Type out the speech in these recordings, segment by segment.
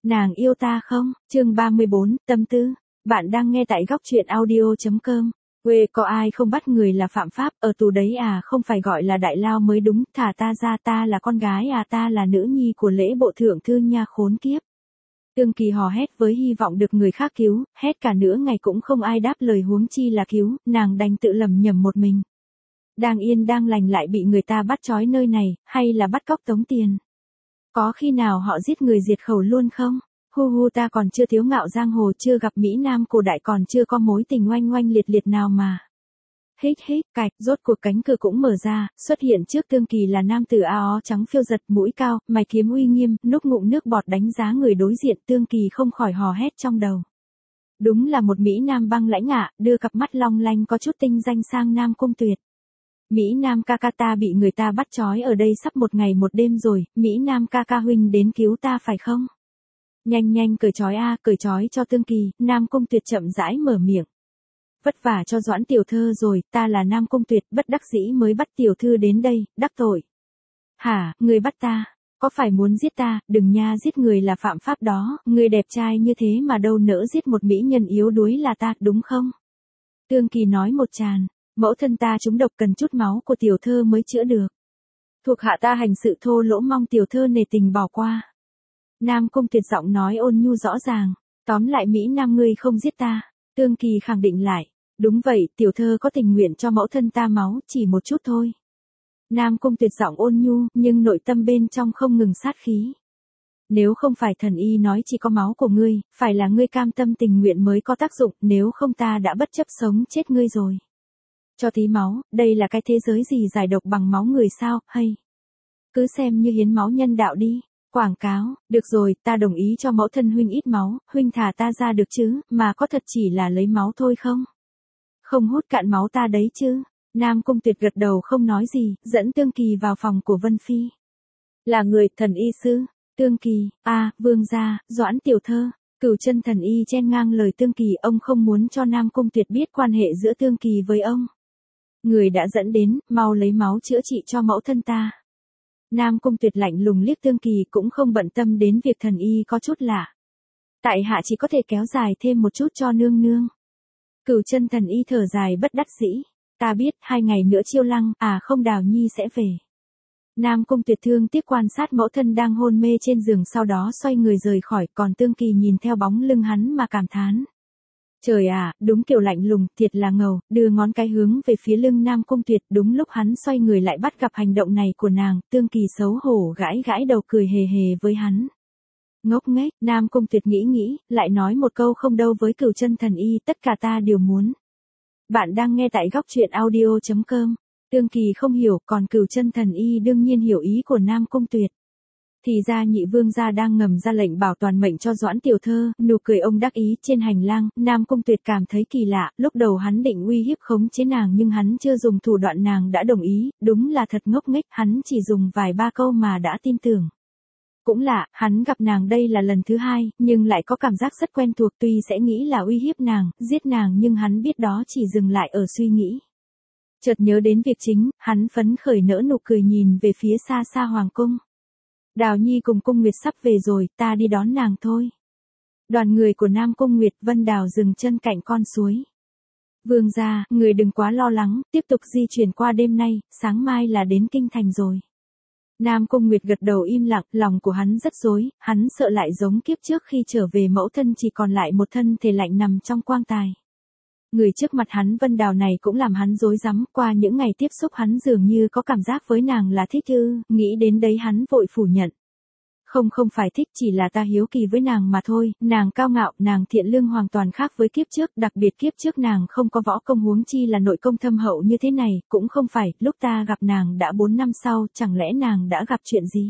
Nàng yêu ta không? Chương 34, tâm tư. Bạn đang nghe tại góc truyện audio.com. Quê có ai không bắt người là phạm pháp, ở tù đấy à, không phải gọi là đại lao mới đúng, thả ta ra, ta là con gái à, ta là nữ nhi của lễ bộ thượng thư nha, khốn kiếp. Tương Kỳ hò hét với hy vọng được người khác cứu, hét cả nửa ngày cũng không ai đáp lời, huống chi là cứu, nàng đành tự lẩm nhẩm một mình. Đang yên đang lành lại bị người ta bắt trói nơi này, hay là bắt cóc tống tiền? Có khi nào họ giết người diệt khẩu luôn không? Hu hu, ta còn chưa thiếu ngạo giang hồ, chưa gặp Mỹ Nam cổ đại, còn chưa có mối tình oanh oanh liệt liệt nào mà. Hít hít, cạch, rốt cuộc cánh cửa cũng mở ra, xuất hiện trước Tương Kỳ là nam tử áo trắng phiêu giật, mũi cao, mày kiếm uy nghiêm, núc ngụm nước bọt đánh giá người đối diện. Tương Kỳ không khỏi hò hét trong đầu. Đúng là một Mỹ Nam băng lãnh ạ, đưa cặp mắt long lanh có chút tinh danh sang Nam Cung Tuyệt. Mỹ Nam ca ca, ta bị người ta bắt trói ở đây sắp một ngày một đêm rồi, Mỹ Nam ca ca huynh đến cứu ta phải không? Nhanh nhanh cởi trói a, cởi trói cho Tương Kỳ. Nam Cung Tuyệt chậm rãi mở miệng. Vất vả cho Doãn tiểu thư rồi, ta là Nam Cung Tuyệt, bất đắc dĩ mới bắt tiểu thư đến đây, đắc tội. Hả, người bắt ta? Có phải muốn giết ta? Đừng nha, giết người là phạm pháp đó, người đẹp trai như thế mà đâu nỡ giết một mỹ nhân yếu đuối là ta, đúng không? Tương Kỳ nói một tràn. Mẫu thân ta trúng độc, cần chút máu của tiểu thơ mới chữa được. Thuộc hạ ta hành sự thô lỗ, mong tiểu thơ nể tình bỏ qua. Nam Cung Tuyệt giọng nói ôn nhu rõ ràng. Tóm lại Mỹ Nam ngươi không giết ta. Tương Kỳ khẳng định lại. Đúng vậy, tiểu thơ có tình nguyện cho mẫu thân ta máu, chỉ một chút thôi. Nam Cung Tuyệt giọng ôn nhu, nhưng nội tâm bên trong không ngừng sát khí. Nếu không phải thần y nói chỉ có máu của ngươi, phải là ngươi cam tâm tình nguyện mới có tác dụng, nếu không ta đã bất chấp sống chết ngươi rồi. Cho tí máu, đây là cái thế giới gì giải độc bằng máu người sao, hay? Cứ xem như hiến máu nhân đạo đi. Quảng cáo, được rồi, ta đồng ý cho mẫu thân huynh ít máu, huynh thả ta ra được chứ, mà có thật chỉ là lấy máu thôi không? Không hút cạn máu ta đấy chứ. Nam Cung Tuyệt gật đầu không nói gì, dẫn Tương Kỳ vào phòng của Vân Phi. Là người, thần y sư. Tương Kỳ, vương gia, Doãn tiểu thơ. Cửu chân thần y chen ngang lời Tương Kỳ, ông không muốn cho Nam Cung Tuyệt biết quan hệ giữa Tương Kỳ với ông. Người đã dẫn đến, mau lấy máu chữa trị cho mẫu thân ta. Nam Cung Tuyệt lạnh lùng liếc Tương Kỳ, cũng không bận tâm đến việc thần y có chút lạ. Tại hạ chỉ có thể kéo dài thêm một chút cho nương nương. Cửu chân thần y thở dài bất đắc dĩ. Ta biết, 2 ngày nữa Chiêu Lăng, không Đào Nhi sẽ về. Nam Cung Tuyệt thương tiếc quan sát mẫu thân đang hôn mê trên giường, sau đó xoay người rời khỏi, còn Tương Kỳ nhìn theo bóng lưng hắn mà cảm thán. Trời à, đúng kiểu lạnh lùng, thiệt là ngầu, đưa ngón cái hướng về phía lưng Nam Cung Tuyệt, đúng lúc hắn xoay người lại bắt gặp hành động này của nàng, Tương Kỳ xấu hổ gãi gãi đầu cười hề hề với hắn. Ngốc nghếch, Nam Cung Tuyệt nghĩ, lại nói một câu không đâu với Cửu chân thần y, tất cả ta đều muốn. Bạn đang nghe tại góc truyện audio.com. Tương Kỳ không hiểu, còn Cửu chân thần y đương nhiên hiểu ý của Nam Cung Tuyệt. Thì ra nhị vương gia đang ngầm ra lệnh bảo toàn mệnh cho Doãn tiểu thơ, nụ cười ông đắc ý trên hành lang. Nam Cung Tuyệt cảm thấy kỳ lạ, lúc đầu hắn định uy hiếp khống chế nàng nhưng hắn chưa dùng thủ đoạn nàng đã đồng ý, đúng là thật ngốc nghếch, hắn chỉ dùng vài ba câu mà đã tin tưởng. Cũng lạ, hắn gặp nàng đây là lần thứ 2, nhưng lại có cảm giác rất quen thuộc, tuy sẽ nghĩ là uy hiếp nàng, giết nàng nhưng hắn biết đó chỉ dừng lại ở suy nghĩ. Chợt nhớ đến việc chính, hắn phấn khởi nở nụ cười nhìn về phía xa xa hoàng cung. Đào Nhi cùng Cung Nguyệt sắp về rồi, ta đi đón nàng thôi. Đoàn người của Nam Cung Nguyệt, Vân Đào dừng chân cạnh con suối. Vương gia, người đừng quá lo lắng, tiếp tục di chuyển qua đêm nay, sáng mai là đến kinh thành rồi. Nam Cung Nguyệt gật đầu im lặng, lòng của hắn rất rối, hắn sợ lại giống kiếp trước khi trở về mẫu thân chỉ còn lại một thân thể lạnh nằm trong quan tài. Người trước mặt hắn Vân Đào này cũng làm hắn rối rắm, qua những ngày tiếp xúc hắn dường như có cảm giác với nàng là thích ư, nghĩ đến đấy hắn vội phủ nhận. Không phải thích, chỉ là ta hiếu kỳ với nàng mà thôi, nàng cao ngạo, nàng thiện lương hoàn toàn khác với kiếp trước, đặc biệt kiếp trước nàng không có võ công, huống chi là nội công thâm hậu như thế này, cũng không phải, lúc ta gặp nàng đã 4 năm sau, chẳng lẽ nàng đã gặp chuyện gì?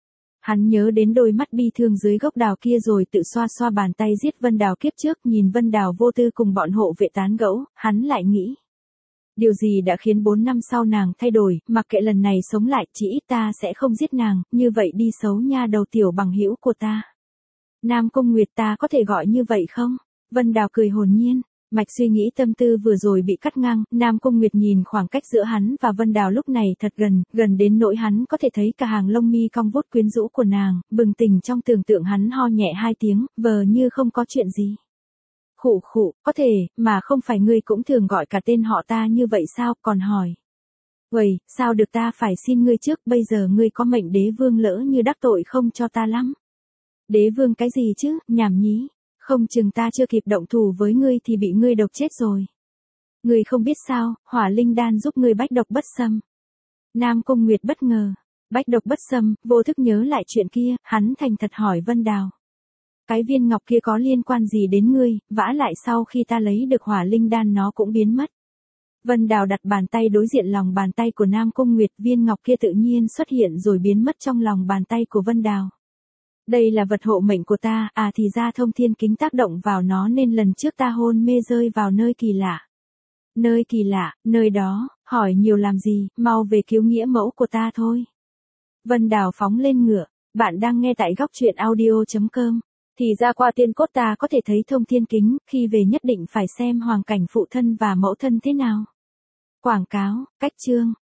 Hắn nhớ đến đôi mắt bi thương dưới gốc đào kia rồi tự xoa xoa bàn tay giết Vân Đào kiếp trước, nhìn Vân Đào vô tư cùng bọn hộ vệ tán gẫu, hắn lại nghĩ. Điều gì đã khiến 4 năm sau nàng thay đổi, mặc kệ lần này sống lại, chỉ ít ta sẽ không giết nàng, như vậy đi xấu nha đầu tiểu bằng hữu của ta. Nam Cung Nguyệt, ta có thể gọi như vậy không? Vân Đào cười hồn nhiên. Mạch suy nghĩ tâm tư vừa rồi bị cắt ngang, Nam Cung Nguyệt nhìn khoảng cách giữa hắn và Vân Đào lúc này thật gần, gần đến nỗi hắn có thể thấy cả hàng lông mi cong vút quyến rũ của nàng, bừng tỉnh trong tưởng tượng hắn ho nhẹ 2 tiếng, vờ như không có chuyện gì. Khụ khụ, có thể, mà không phải ngươi cũng thường gọi cả tên họ ta như vậy sao, còn hỏi. Uầy, sao được ta phải xin ngươi trước, bây giờ ngươi có mệnh đế vương lỡ như đắc tội không cho ta lắm. Đế vương cái gì chứ, nhảm nhí. Không chừng ta chưa kịp động thủ với ngươi thì bị ngươi độc chết rồi. Ngươi không biết sao, hỏa linh đan giúp ngươi bách độc bất xâm. Nam Cung Nguyệt bất ngờ. Bách độc bất xâm, vô thức nhớ lại chuyện kia, hắn thành thật hỏi Vân Đào. Cái viên ngọc kia có liên quan gì đến ngươi, vả lại sau khi ta lấy được hỏa linh đan nó cũng biến mất. Vân Đào đặt bàn tay đối diện lòng bàn tay của Nam Cung Nguyệt, viên ngọc kia tự nhiên xuất hiện rồi biến mất trong lòng bàn tay của Vân Đào. Đây là vật hộ mệnh của ta, à thì ra thông thiên kính tác động vào nó nên lần trước ta hôn mê rơi vào nơi kỳ lạ. Nơi kỳ lạ, nơi đó, hỏi nhiều làm gì, mau về cứu nghĩa mẫu của ta thôi. Vân Đào phóng lên ngựa, bạn đang nghe tại góc truyện audio.com. Thì ra qua tiên cốt ta có thể thấy thông thiên kính, khi về nhất định phải xem hoàng cảnh phụ thân và mẫu thân thế nào. Quảng cáo, cách chương.